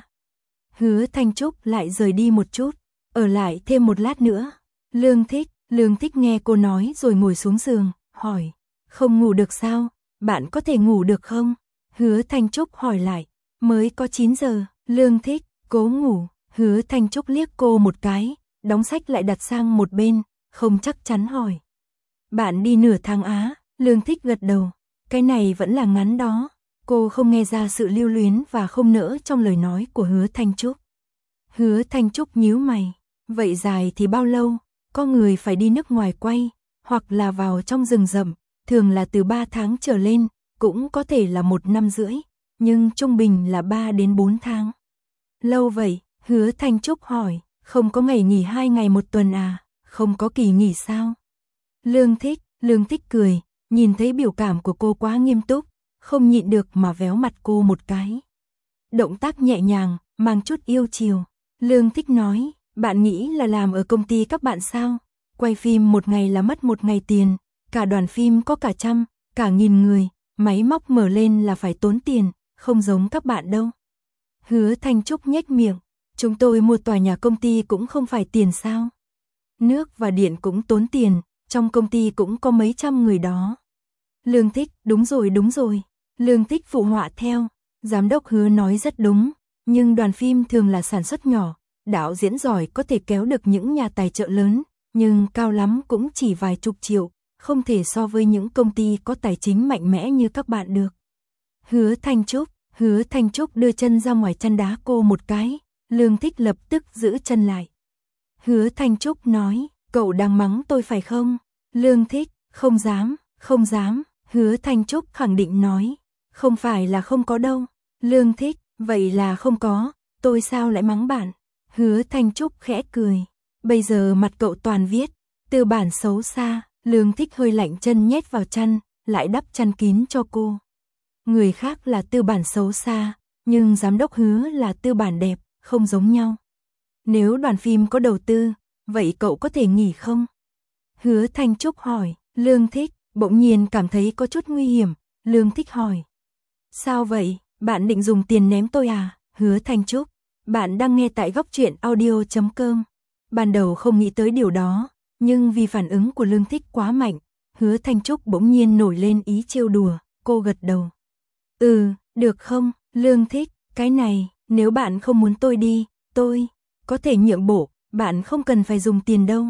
Hứa Thanh Trúc lại rời đi một chút, ở lại thêm một lát nữa. Lương Thích nghe cô nói rồi ngồi xuống giường, hỏi, không ngủ được sao, bạn có thể ngủ được không? Hứa Thanh Trúc hỏi lại, mới có 9 giờ, Lương Thích, cố ngủ. Hứa Thanh Trúc liếc cô một cái, đóng sách lại đặt sang một bên, không chắc chắn hỏi. Bạn đi nửa tháng á? Lương Thích gật đầu, cái này vẫn là ngắn đó. Cô không nghe ra sự lưu luyến và không nỡ trong lời nói của Hứa Thanh Trúc. Hứa Thanh Trúc nhíu mày, vậy dài thì bao lâu? Có người phải đi nước ngoài quay, hoặc là vào trong rừng rậm, thường là từ 3 tháng trở lên, cũng có thể là 1 năm rưỡi, nhưng trung bình là 3 đến 4 tháng. Lâu vậy? Hứa Thanh Trúc hỏi, không có ngày nghỉ 2 ngày 1 tuần à, không có kỳ nghỉ sao? Lương Thích cười, nhìn thấy biểu cảm của cô quá nghiêm túc, không nhịn được mà véo mặt cô một cái. Động tác nhẹ nhàng, mang chút yêu chiều. Lương Thích nói, bạn nghĩ là làm ở công ty các bạn sao? Quay phim một ngày là mất 1 ngày tiền, cả đoàn phim có cả trăm, cả nghìn người, máy móc mở lên là phải tốn tiền, không giống các bạn đâu. Hứa Thanh Trúc nhếch miệng, chúng tôi mua tòa nhà công ty cũng không phải tiền sao? Nước và điện cũng tốn tiền, trong công ty cũng có mấy trăm người đó. Lương Thích, đúng rồi. Lương Thích phụ họa theo, giám đốc Hứa nói rất đúng, nhưng đoàn phim thường là sản xuất nhỏ, đạo diễn giỏi có thể kéo được những nhà tài trợ lớn, nhưng cao lắm cũng chỉ vài chục triệu, không thể so với những công ty có tài chính mạnh mẽ như các bạn được. Hứa Thanh Trúc đưa chân ra ngoài chăn đá cô một cái, Lương Thích lập tức giữ chân lại. Hứa Thanh Trúc nói, cậu đang mắng tôi phải không? Lương Thích, không dám. Hứa Thanh Trúc khẳng định nói, không phải là không có đâu. Lương Thích, vậy là không có, tôi sao lại mắng bạn? Hứa Thanh Trúc khẽ cười, bây giờ mặt cậu toàn viết, tư bản xấu xa. Lương Thích hơi lạnh chân nhét vào chăn, lại đắp chăn kín cho cô. Người khác là tư bản xấu xa, nhưng giám đốc Hứa là tư bản đẹp, không giống nhau. Nếu đoàn phim có đầu tư, vậy cậu có thể nghỉ không? Hứa Thanh Trúc hỏi. Lương Thích bỗng nhiên cảm thấy có chút nguy hiểm. Lương Thích hỏi, sao vậy, bạn định dùng tiền ném tôi à? Hứa Thanh Trúc, bạn đang nghe tại góc truyện audio.com. Ban đầu không nghĩ tới điều đó, nhưng vì phản ứng của Lương Thích quá mạnh, Hứa Thanh Trúc bỗng nhiên nổi lên ý trêu đùa. Cô gật đầu. Được không? Lương Thích, Cái này, nếu bạn không muốn tôi đi, tôi có thể nhượng bộ, bạn không cần phải dùng tiền đâu.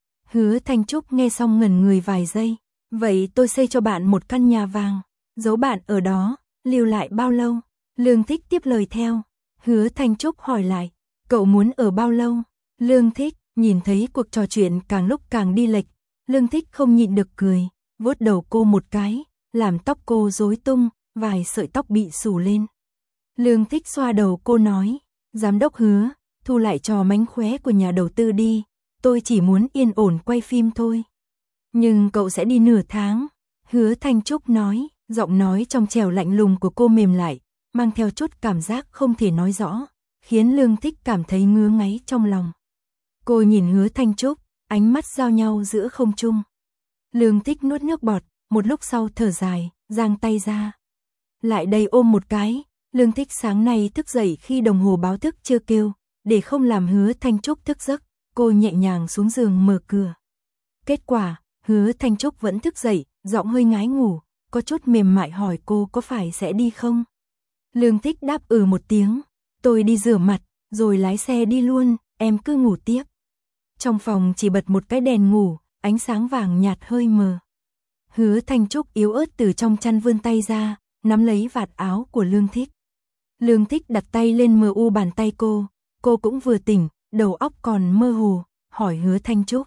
Hứa Thanh Trúc nghe xong ngẩn người vài giây. Vậy tôi xây cho bạn một căn nhà vàng, giấu bạn ở đó, lưu lại bao lâu? Lương Thích tiếp lời theo. Hứa Thanh Trúc hỏi lại, cậu muốn ở bao lâu? Lương Thích, nhìn thấy cuộc trò chuyện càng lúc càng đi lệch, Lương Thích không nhịn được cười, vuốt đầu cô một cái, làm tóc cô rối tung, vài sợi tóc bị xù lên. Lương Thích xoa đầu cô nói, giám đốc Hứa, thu lại trò mánh khóe của nhà đầu tư đi, tôi chỉ muốn yên ổn quay phim thôi. Nhưng cậu sẽ đi nửa tháng, Hứa Thanh Trúc nói, giọng nói trong trẻo lạnh lùng của cô mềm lại, mang theo chút cảm giác không thể nói rõ, khiến Lương Thích cảm thấy ngứa ngáy trong lòng. Cô nhìn Hứa Thanh Trúc, ánh mắt giao nhau giữa không trung. Lương Thích nuốt nước bọt, một lúc sau thở dài, giang tay ra. Lại đây ôm một cái. Lương Thích sáng nay thức dậy khi đồng hồ báo thức chưa kêu, để không làm Hứa Thanh Trúc thức giấc, cô nhẹ nhàng xuống giường mở cửa. Kết quả, Hứa Thanh Trúc vẫn thức dậy, giọng hơi ngái ngủ, có chút mềm mại hỏi cô có phải sẽ đi không? Lương Thích đáp một tiếng, tôi đi rửa mặt, rồi lái xe đi luôn, em cứ ngủ tiếp. Trong phòng chỉ bật một cái đèn ngủ, ánh sáng vàng nhạt hơi mờ. Hứa Thanh Trúc yếu ớt từ trong chăn vươn tay ra, nắm lấy vạt áo của Lương Thích. Lương Thích đặt tay lên mờ u bàn tay cô cũng vừa tỉnh, đầu óc còn mơ hồ, hỏi Hứa Thanh Trúc.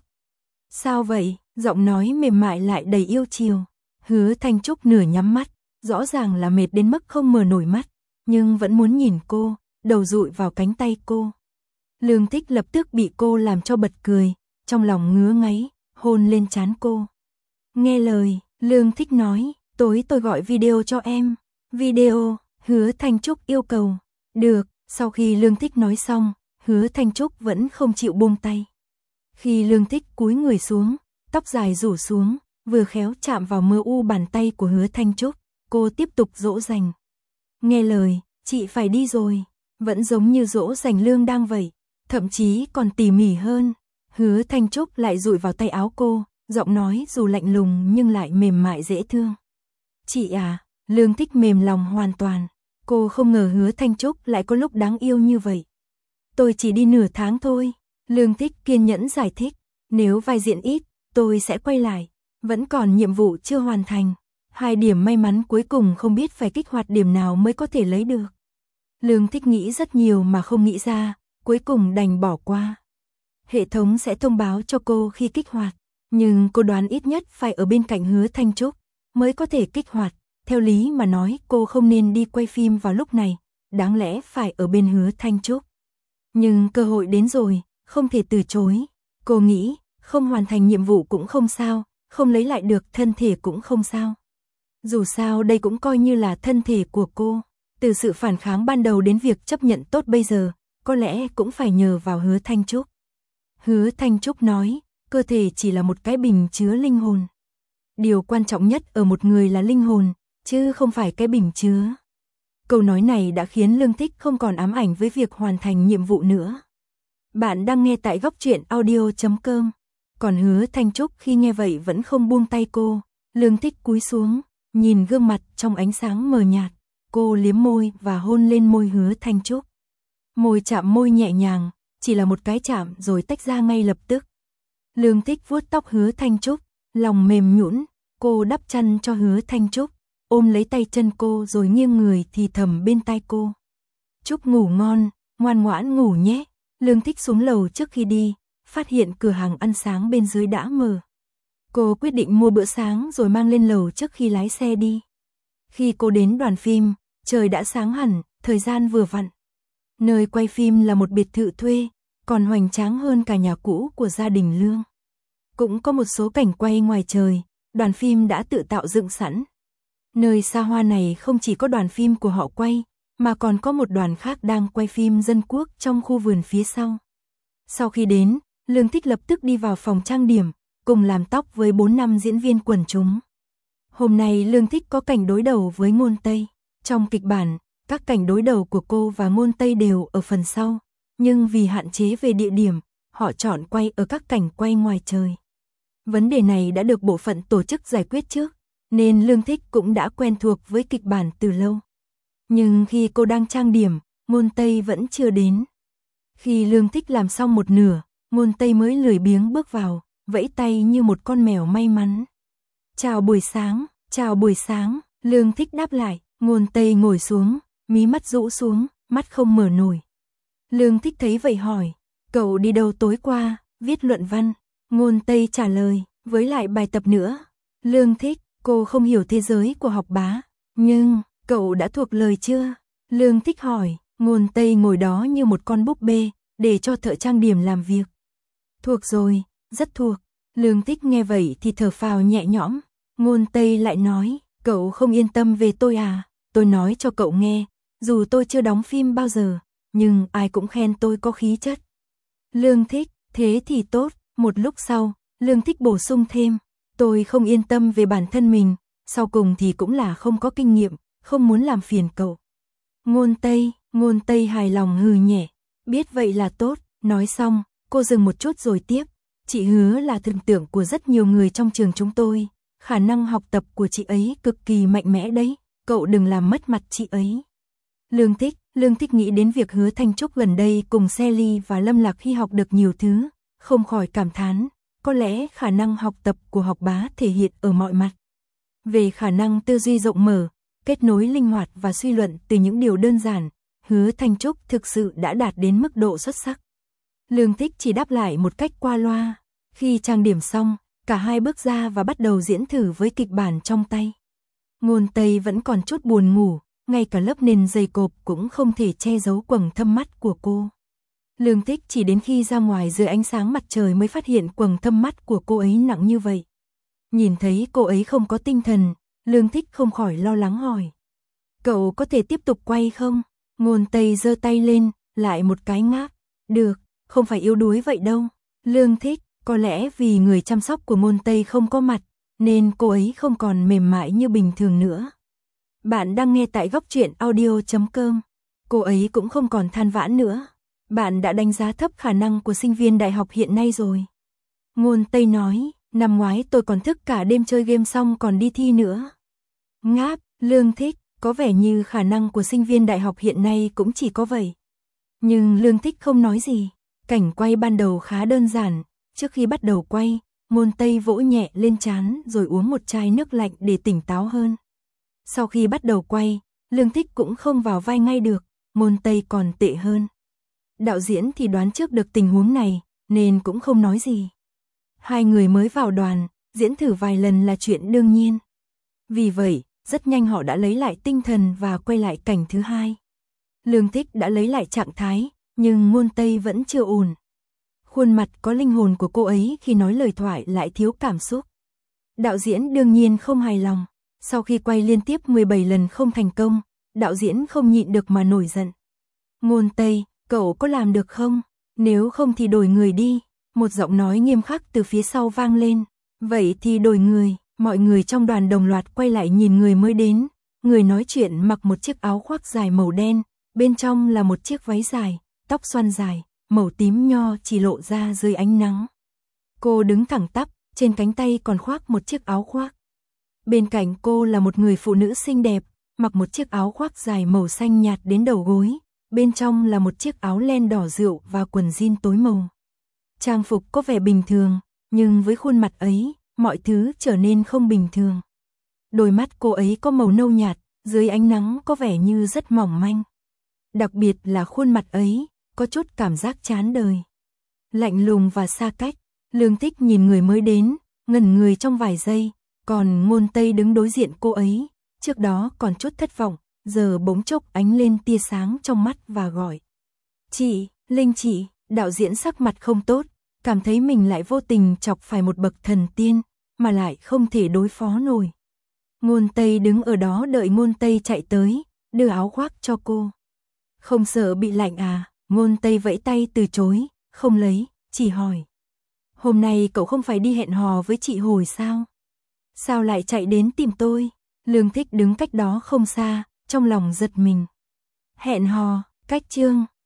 Sao vậy? Giọng nói mềm mại lại đầy yêu chiều. Hứa Thanh Trúc nửa nhắm mắt, rõ ràng là mệt đến mức không mở nổi mắt, nhưng vẫn muốn nhìn cô, đầu dụi vào cánh tay cô. Lương Thích lập tức bị cô làm cho bật cười, trong lòng ngứa ngáy, hôn lên trán cô. Nghe lời, Lương Thích nói, tối tôi gọi video cho em. Video, Hứa Thanh Trúc yêu cầu. Được, sau khi Lương Thích nói xong, Hứa Thanh Trúc vẫn không chịu buông tay. Khi Lương Thích cúi người xuống, tóc dài rủ xuống, vừa khéo chạm vào mờ u bàn tay của Hứa Thanh Trúc, cô tiếp tục dỗ dành. Nghe lời, chị phải đi rồi, vẫn giống như dỗ dành Lương đang vậy, thậm chí còn tỉ mỉ hơn. Hứa Thanh Trúc lại dụi vào tay áo cô, giọng nói dù lạnh lùng nhưng lại mềm mại dễ thương. Chị à, Lương Thích mềm lòng hoàn toàn, cô không ngờ Hứa Thanh Trúc lại có lúc đáng yêu như vậy. Tôi chỉ đi nửa tháng thôi, Lương Thích kiên nhẫn giải thích, nếu vai diễn ít, tôi sẽ quay lại, vẫn còn nhiệm vụ chưa hoàn thành. 2 điểm may mắn cuối cùng không biết phải kích hoạt điểm nào mới có thể lấy được. Lương Thích nghĩ rất nhiều mà không nghĩ ra, cuối cùng đành bỏ qua. Hệ thống sẽ thông báo cho cô khi kích hoạt, nhưng cô đoán ít nhất phải ở bên cạnh Hứa Thanh Trúc mới có thể kích hoạt. Theo lý mà nói cô không nên đi quay phim vào lúc này, đáng lẽ phải ở bên Hứa Thanh Trúc. Nhưng cơ hội đến rồi, không thể từ chối. Cô nghĩ, không hoàn thành nhiệm vụ cũng không sao, không lấy lại được thân thể cũng không sao. Dù sao đây cũng coi như là thân thể của cô. Từ sự phản kháng ban đầu đến việc chấp nhận tốt bây giờ, có lẽ cũng phải nhờ vào Hứa Thanh Trúc. Hứa Thanh Trúc nói, cơ thể chỉ là một cái bình chứa linh hồn. Điều quan trọng nhất ở một người là linh hồn, chứ không phải cái bình chứa. Câu nói này đã khiến Lương Thích không còn ám ảnh với việc hoàn thành nhiệm vụ nữa. Bạn đang nghe tại góc truyện audio.com. Còn Hứa Thanh Trúc khi nghe vậy vẫn không buông tay cô. Lương Thích cúi xuống, nhìn gương mặt trong ánh sáng mờ nhạt. Cô liếm môi và hôn lên môi Hứa Thanh Trúc. Môi chạm môi nhẹ nhàng, chỉ là một cái chạm rồi tách ra ngay lập tức. Lương Thích vuốt tóc Hứa Thanh Trúc, lòng mềm nhũn, cô đắp chăn cho Hứa Thanh Trúc, ôm lấy tay chân cô rồi nghiêng người thì thầm bên tai cô. Trúc ngủ ngon, ngoan ngoãn ngủ nhé. Lương Thích xuống lầu trước khi đi, phát hiện cửa hàng ăn sáng bên dưới đã mở. Cô quyết định mua bữa sáng rồi mang lên lầu trước khi lái xe đi. Khi cô đến đoàn phim, trời đã sáng hẳn, thời gian vừa vặn. Nơi quay phim là một biệt thự thuê, còn hoành tráng hơn cả nhà cũ của gia đình Lương. Cũng có một số cảnh quay ngoài trời, đoàn phim đã tự tạo dựng sẵn. Nơi xa hoa này không chỉ có đoàn phim của họ quay, mà còn có một đoàn khác đang quay phim dân quốc trong khu vườn phía sau. Sau khi đến, Lương Thích lập tức đi vào phòng trang điểm, cùng làm tóc với 4-5 diễn viên quần chúng. Hôm nay Lương Thích có cảnh đối đầu với Ngôn Tây. Trong kịch bản, các cảnh đối đầu của cô và Ngôn Tây đều ở phần sau, nhưng vì hạn chế về địa điểm, họ chọn quay ở các cảnh quay ngoài trời. Vấn đề này đã được bộ phận tổ chức giải quyết trước, nên Lương Thích cũng đã quen thuộc với kịch bản từ lâu. Nhưng khi cô đang trang điểm, Ngôn Tây vẫn chưa đến. Khi Lương Thích làm xong một nửa, Ngôn Tây mới lười biếng bước vào, vẫy tay như một con mèo may mắn. Chào buổi sáng, Lương Thích đáp lại, Ngôn Tây ngồi xuống, mí mắt rũ xuống, mắt không mở nổi. Lương Thích thấy vậy hỏi, cậu đi đâu tối qua, viết luận văn. Ngôn Tây trả lời, với lại bài tập nữa. Lương Thích, cô không hiểu thế giới của học bá, nhưng, cậu đã thuộc lời chưa? Lương Thích hỏi, Ngôn Tây ngồi đó như một con búp bê, để cho thợ trang điểm làm việc. Thuộc rồi, rất thuộc. Lương Thích nghe vậy thì thở phào nhẹ nhõm. Ngôn Tây lại nói, cậu không yên tâm về tôi à? Tôi nói cho cậu nghe, dù tôi chưa đóng phim bao giờ, nhưng ai cũng khen tôi có khí chất. Lương Thích, thế thì tốt. Một lúc sau, Lương Thích bổ sung thêm, tôi không yên tâm về bản thân mình, sau cùng thì cũng là không có kinh nghiệm, không muốn làm phiền cậu. Ngôn Tây hài lòng hừ nhẹ, biết vậy là tốt. Nói xong, cô dừng một chút rồi tiếp, chị Hứa là thần tượng của rất nhiều người trong trường chúng tôi, khả năng học tập của chị ấy cực kỳ mạnh mẽ đấy, cậu đừng làm mất mặt chị ấy. Lương Thích nghĩ đến việc Hứa Thanh Trúc gần đây cùng Sally và Lâm Lạc Hy học được nhiều thứ, không khỏi cảm thán, có lẽ khả năng học tập của học bá thể hiện ở mọi mặt. Về khả năng tư duy rộng mở, kết nối linh hoạt và suy luận từ những điều đơn giản, Hứa Thanh Trúc thực sự đã đạt đến mức độ xuất sắc. Lương Thích chỉ đáp lại một cách qua loa. Khi trang điểm xong, cả hai bước ra và bắt đầu diễn thử với kịch bản trong tay. Ngôn Tây vẫn còn chút buồn ngủ, ngay cả lớp nền dày cộp cũng không thể che giấu quầng thâm mắt của cô. Lương Thích chỉ đến khi ra ngoài dưới ánh sáng mặt trời mới phát hiện quầng thâm mắt của cô ấy nặng như vậy. Nhìn thấy cô ấy không có tinh thần, Lương Thích không khỏi lo lắng hỏi. Cậu có thể tiếp tục quay không? Ngôn Tây giơ tay lên, lại một cái ngáp. Được, không phải yếu đuối vậy đâu. Lương Thích, có lẽ vì người chăm sóc của Ngôn Tây không có mặt, nên cô ấy không còn mềm mại như bình thường nữa. Bạn đang nghe tại góc truyện audio.com. Cô ấy cũng không còn than vãn nữa. Bạn đã đánh giá thấp khả năng của sinh viên đại học hiện nay rồi. Ngôn Tây nói, năm ngoái tôi còn thức cả đêm chơi game xong còn đi thi nữa. Ngáp, Lương Thích, có vẻ như khả năng của sinh viên đại học hiện nay cũng chỉ có vậy. Nhưng Lương Thích không nói gì. Cảnh quay ban đầu khá đơn giản. Trước khi bắt đầu quay, Ngôn Tây vỗ nhẹ lên trán rồi uống một chai nước lạnh để tỉnh táo hơn. Sau khi bắt đầu quay, Lương Thích cũng không vào vai ngay được, Ngôn Tây còn tệ hơn. Đạo diễn thì đoán trước được tình huống này, nên cũng không nói gì. Hai người mới vào đoàn, diễn thử vài lần là chuyện đương nhiên. Vì vậy, rất nhanh họ đã lấy lại tinh thần và quay lại cảnh thứ hai. Lương Thích đã lấy lại trạng thái, nhưng Ngôn Tây vẫn chưa ổn. Khuôn mặt có linh hồn của cô ấy khi nói lời thoại lại thiếu cảm xúc. Đạo diễn đương nhiên không hài lòng. Sau khi quay liên tiếp 17 lần không thành công, đạo diễn không nhịn được mà nổi giận. Ngôn Tây, cậu có làm được không? Nếu không thì đổi người đi. Một giọng nói nghiêm khắc từ phía sau vang lên. Vậy thì đổi người. Mọi người trong đoàn đồng loạt quay lại nhìn người mới đến. Người nói chuyện mặc một chiếc áo khoác dài màu đen, bên trong là một chiếc váy dài, tóc xoăn dài, màu tím nho chỉ lộ ra dưới ánh nắng. Cô đứng thẳng tắp, trên cánh tay còn khoác một chiếc áo khoác. Bên cạnh cô là một người phụ nữ xinh đẹp, mặc một chiếc áo khoác dài màu xanh nhạt đến đầu gối, bên trong là một chiếc áo len đỏ rượu và quần jean tối màu. Trang phục có vẻ bình thường, nhưng với khuôn mặt ấy, mọi thứ trở nên không bình thường. Đôi mắt cô ấy có màu nâu nhạt, dưới ánh nắng có vẻ như rất mỏng manh. Đặc biệt là khuôn mặt ấy, có chút cảm giác chán đời. Lạnh lùng và xa cách, Lương Thích nhìn người mới đến, ngẩn người trong vài giây, còn Ngôn Tây đứng đối diện cô ấy, trước đó còn chút thất vọng, giờ bỗng chốc ánh lên tia sáng trong mắt và gọi. Chị, Linh chị, đạo diễn sắc mặt không tốt, cảm thấy mình lại vô tình chọc phải một bậc thần tiên, mà lại không thể đối phó nổi. Ngôn Tây đứng ở đó đợi Ngôn Tây chạy tới, đưa áo khoác cho cô. Không sợ bị lạnh à? Ngôn Tây vẫy tay từ chối, không lấy, chỉ hỏi. Hôm nay cậu không phải đi hẹn hò với chị Hồi sao? Sao lại chạy đến tìm tôi? Lương Thích đứng cách đó không xa, trong lòng giật mình. Hẹn hò, cách chương.